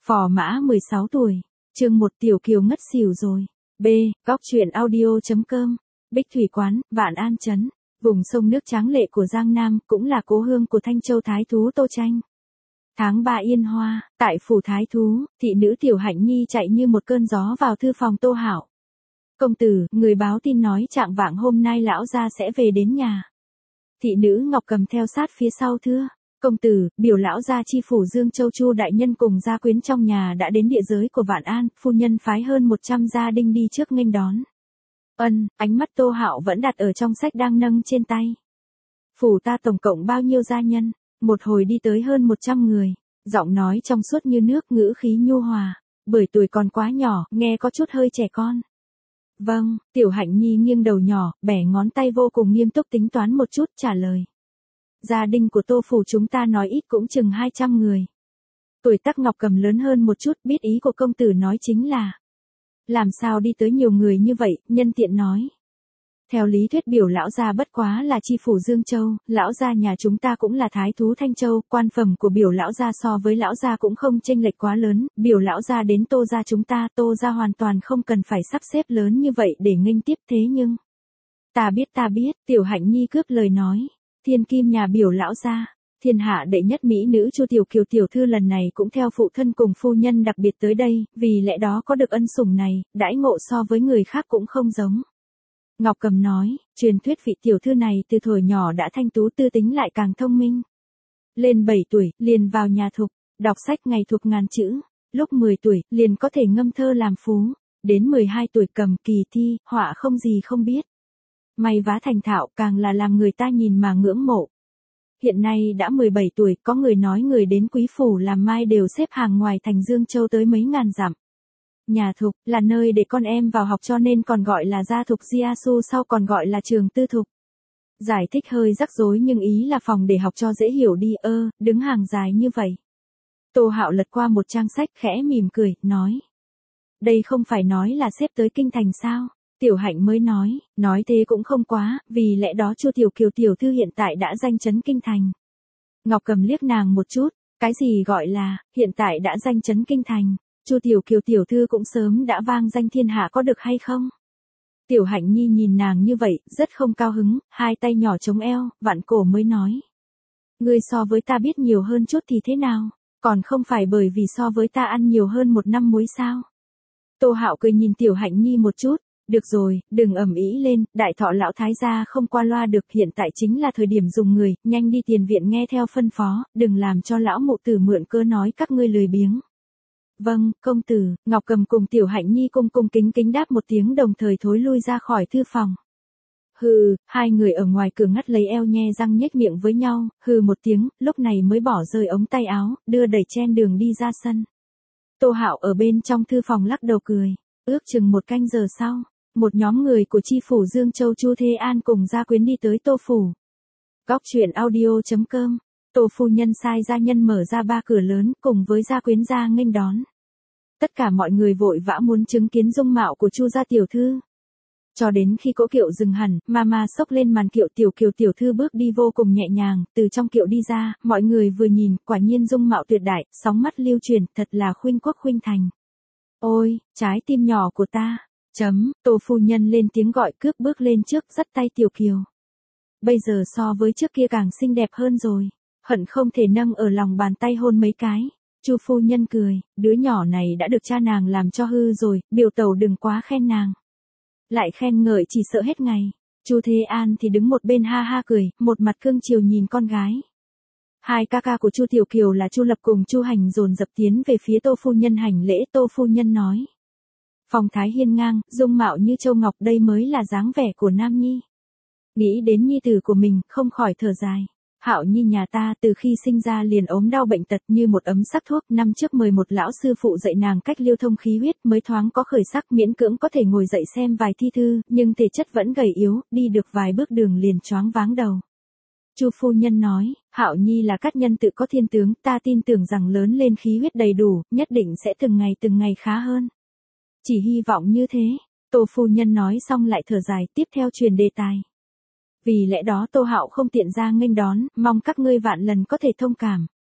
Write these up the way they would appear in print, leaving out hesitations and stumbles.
Phò Mã 16 tuổi. Chương 1 Tiểu Kiều ngất xỉu rồi. B. Góc truyện audio.com. Bích Thủy Quán, Vạn An Trấn. Vùng sông nước tráng lệ của Giang Nam, cũng là cố hương của Thanh Châu Thái Thú Tô Tranh. Tháng 3 yên hoa, tại phủ Thái Thú, thị nữ Tiểu Hạnh Nhi chạy như một cơn gió vào thư phòng Tô Hạo. Công tử, người báo tin nói trạng vạng hôm nay lão gia sẽ về đến nhà. Thị nữ Ngọc Cầm theo sát phía sau thưa. Công tử, biểu lão gia chi phủ Dương Châu Chu đại nhân cùng gia quyến trong nhà đã đến địa giới của Vạn An, phu nhân phái hơn 100 gia đinh đi trước nghênh đón. Ánh mắt Tô Hạo vẫn đặt ở trong sách đang nâng trên tay. Phủ ta tổng cộng bao nhiêu gia nhân? Một hồi đi tới hơn 100 người, giọng nói trong suốt như nước, ngữ khí nhu hòa, bởi tuổi còn quá nhỏ, nghe có chút hơi trẻ con. Vâng, Tiểu Hạnh Nhi nghiêng đầu nhỏ, bẻ ngón tay vô cùng nghiêm túc tính toán một chút, trả lời. Gia đình của Tô phủ chúng ta nói ít cũng chừng 200 người. Tuổi tác Ngọc Cầm lớn hơn một chút, biết ý của công tử nói chính là làm sao đi tới nhiều người như vậy, nhân tiện nói. Theo lý thuyết biểu lão gia bất quá là chi phủ Dương Châu, lão gia nhà chúng ta cũng là thái thú Thanh Châu, quan phẩm của biểu lão gia so với lão gia cũng không chênh lệch quá lớn, biểu lão gia đến Tô gia chúng ta, Tô gia hoàn toàn không cần phải sắp xếp lớn như vậy để nghênh tiếp, thế nhưng. Ta biết, Tiểu Hạnh Nhi cướp lời nói. Thiên kim nhà biểu lão gia, thiên hạ đệ nhất mỹ nữ Chu Tiểu Kiều tiểu thư lần này cũng theo phụ thân cùng phu nhân đặc biệt tới đây, vì lẽ đó có được ân sủng này, đãi ngộ so với người khác cũng không giống. Ngọc Cầm nói, truyền thuyết vị tiểu thư này từ thuở nhỏ đã thanh tú tư tính lại càng thông minh. Lên 7 tuổi, liền vào nhà thục, đọc sách ngày thuộc ngàn chữ, lúc 10 tuổi, liền có thể ngâm thơ làm phú, đến 12 tuổi cầm kỳ thi, họa không gì không biết. May vá thành thạo càng là làm người ta nhìn mà ngưỡng mộ. Hiện nay đã 17 tuổi, có người nói người đến quý phủ làm mai đều xếp hàng ngoài thành Dương Châu tới mấy ngàn dặm. Nhà thục là nơi để con em vào học cho nên còn gọi là gia thục Jiasu, sau còn gọi là trường tư thục. Giải thích hơi rắc rối nhưng ý là phòng để học cho dễ hiểu đi, đứng hàng dài như vậy. Tô Hạo lật qua một trang sách khẽ mỉm cười, nói. Đây không phải nói là xếp tới kinh thành sao? Tiểu Hạnh mới nói thế cũng không quá, vì lẽ đó Chu Tiểu Kiều tiểu thư hiện tại đã danh chấn kinh thành. Ngọc Cầm liếc nàng một chút, cái gì gọi là, hiện tại đã danh chấn kinh thành, Chu Tiểu Kiều tiểu thư cũng sớm đã vang danh thiên hạ có được hay không? Tiểu Hạnh Nhi nhìn nàng như vậy, rất không cao hứng, hai tay nhỏ chống eo, vặn cổ mới nói. Ngươi so với ta biết nhiều hơn chút thì thế nào, còn không phải bởi vì so với ta ăn nhiều hơn 1 năm muối sao? Tô Hạo cười nhìn Tiểu Hạnh Nhi một chút. Được rồi, đừng ầm ĩ lên, đại thọ lão thái gia không qua loa được, hiện tại chính là thời điểm dùng người, nhanh đi tiền viện nghe theo phân phó, đừng làm cho lão mụ tử mượn cơ nói các ngươi lười biếng. Vâng, công tử, Ngọc Cầm cùng Tiểu Hạnh Nhi cung kính đáp một tiếng đồng thời thối lui ra khỏi thư phòng. Hừ, hai người ở ngoài cửa ngắt lấy eo nhe răng nhếch miệng với nhau, hừ một tiếng, lúc này mới bỏ rơi ống tay áo, đưa đẩy chen đường đi ra sân. Tô Hạo ở bên trong thư phòng lắc đầu cười, ước chừng 1 canh giờ sau. Một nhóm người của chi phủ Dương Châu Chu Thế An cùng gia quyến đi tới Tô phủ. Góc truyện audio.com. Tô phu nhân sai gia nhân mở ra 3 cửa lớn cùng với gia quyến ra nghênh đón. Tất cả mọi người vội vã muốn chứng kiến dung mạo của Chu gia tiểu thư. Cho đến khi cỗ kiệu dừng hẳn, Mama xốc lên màn kiệu, Tiểu Kiều tiểu thư bước đi vô cùng nhẹ nhàng, từ trong kiệu đi ra, mọi người vừa nhìn, quả nhiên dung mạo tuyệt đại, sóng mắt lưu truyền, thật là khuynh quốc khuynh thành. Ôi, trái tim nhỏ của ta. Tô phu nhân lên tiếng gọi, cướp bước lên trước dắt tay Tiểu Kiều. Bây giờ so với trước kia càng xinh đẹp hơn rồi, hận không thể nâng ở lòng bàn tay hôn mấy cái. Chu phu nhân cười, đứa nhỏ này đã được cha nàng làm cho hư rồi, biểu tẩu đừng quá khen nàng. Lại khen ngợi chỉ sợ hết ngày. Chu Thế An thì đứng một bên ha ha cười, một mặt cương chiều nhìn con gái. Hai ca ca của Chu Tiểu Kiều là Chu Lập cùng Chu Hành dồn dập tiến về phía Tô phu nhân hành lễ. Tô phu nhân nói. Phong thái hiên ngang, dung mạo như châu ngọc, đây mới là dáng vẻ của Nam Nhi. Nghĩ đến nhi tử của mình, không khỏi thở dài. Hạo Nhi nhà ta từ khi sinh ra liền ốm đau bệnh tật như một ấm sắc thuốc, năm trước mời một lão sư phụ dạy nàng cách lưu thông khí huyết mới thoáng có khởi sắc, miễn cưỡng có thể ngồi dậy xem vài thi thư, nhưng thể chất vẫn gầy yếu, đi được vài bước đường liền choáng váng đầu. Chu phu nhân nói, Hạo Nhi là cát nhân tự có thiên tướng, ta tin tưởng rằng lớn lên khí huyết đầy đủ, nhất định sẽ từng ngày khá hơn. Chỉ hy vọng như thế. Tô phu nhân nói xong lại thở dài, tiếp theo truyền đề tài. Vì lẽ đó Tô Hạo không tiện ra nghênh đón, mong các ngươi vạn lần có thể thông cảm.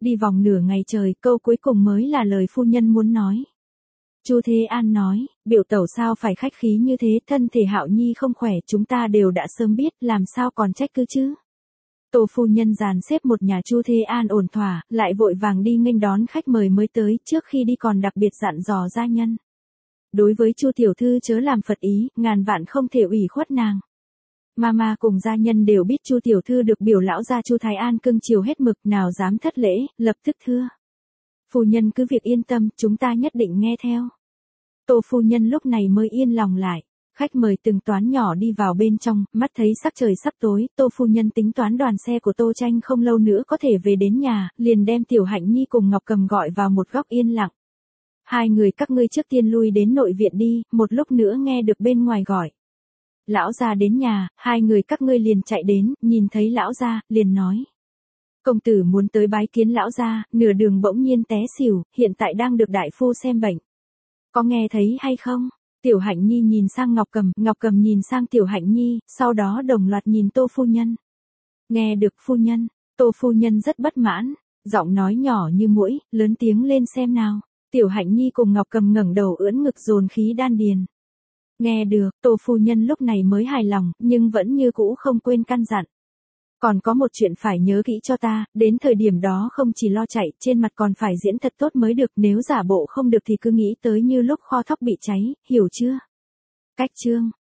Đi vòng nửa ngày trời, câu cuối cùng mới là lời phu nhân muốn nói. Chu Thế An nói, biểu tẩu sao phải khách khí như thế, thân thể Hạo Nhi không khỏe, chúng ta đều đã sớm biết, làm sao còn trách cứ chứ. Tô phu nhân dàn xếp một nhà Chu Thế An ổn thỏa, lại vội vàng đi nghênh đón khách mời mới tới, trước khi đi còn đặc biệt dặn dò gia nhân. Đối với Chu tiểu thư chớ làm phật ý, ngàn vạn không thể ủy khuất nàng. Mama cùng gia nhân đều biết Chu tiểu thư được biểu lão gia Chu Thái An cưng chiều hết mực, nào dám thất lễ, lập tức thưa. Phu nhân cứ việc yên tâm, chúng ta nhất định nghe theo. Tô phu nhân lúc này mới yên lòng lại. Khách mời từng toán nhỏ đi vào bên trong, mắt thấy sắc trời sắp tối, Tô phu nhân tính toán đoàn xe của Tô Tranh không lâu nữa có thể về đến nhà, liền đem Tiểu Hạnh Nhi cùng Ngọc Cầm gọi vào một góc yên lặng. Hai người các ngươi trước tiên lui đến nội viện đi, một lúc nữa nghe được bên ngoài gọi. Lão gia đến nhà, hai người các ngươi liền chạy đến, nhìn thấy lão gia, liền nói. Công tử muốn tới bái kiến lão gia, nửa đường bỗng nhiên té xỉu, hiện tại đang được đại phu xem bệnh. Có nghe thấy hay không? Tiểu Hạnh Nhi nhìn sang Ngọc Cầm nhìn sang Tiểu Hạnh Nhi, sau đó đồng loạt nhìn Tô phu nhân. Nghe được phu nhân, Tô phu nhân rất bất mãn, giọng nói nhỏ như muỗi, lớn tiếng lên xem nào. Tiểu Hạnh Nhi cùng Ngọc Cầm ngẩng đầu ưỡn ngực dồn khí đan điền. Nghe được, Tô phu nhân lúc này mới hài lòng, nhưng vẫn như cũ không quên căn dặn. Còn có một chuyện phải nhớ kỹ cho ta, đến thời điểm đó không chỉ lo chạy, trên mặt còn phải diễn thật tốt mới được, nếu giả bộ không được thì cứ nghĩ tới như lúc kho thóc bị cháy, hiểu chưa? Cách chương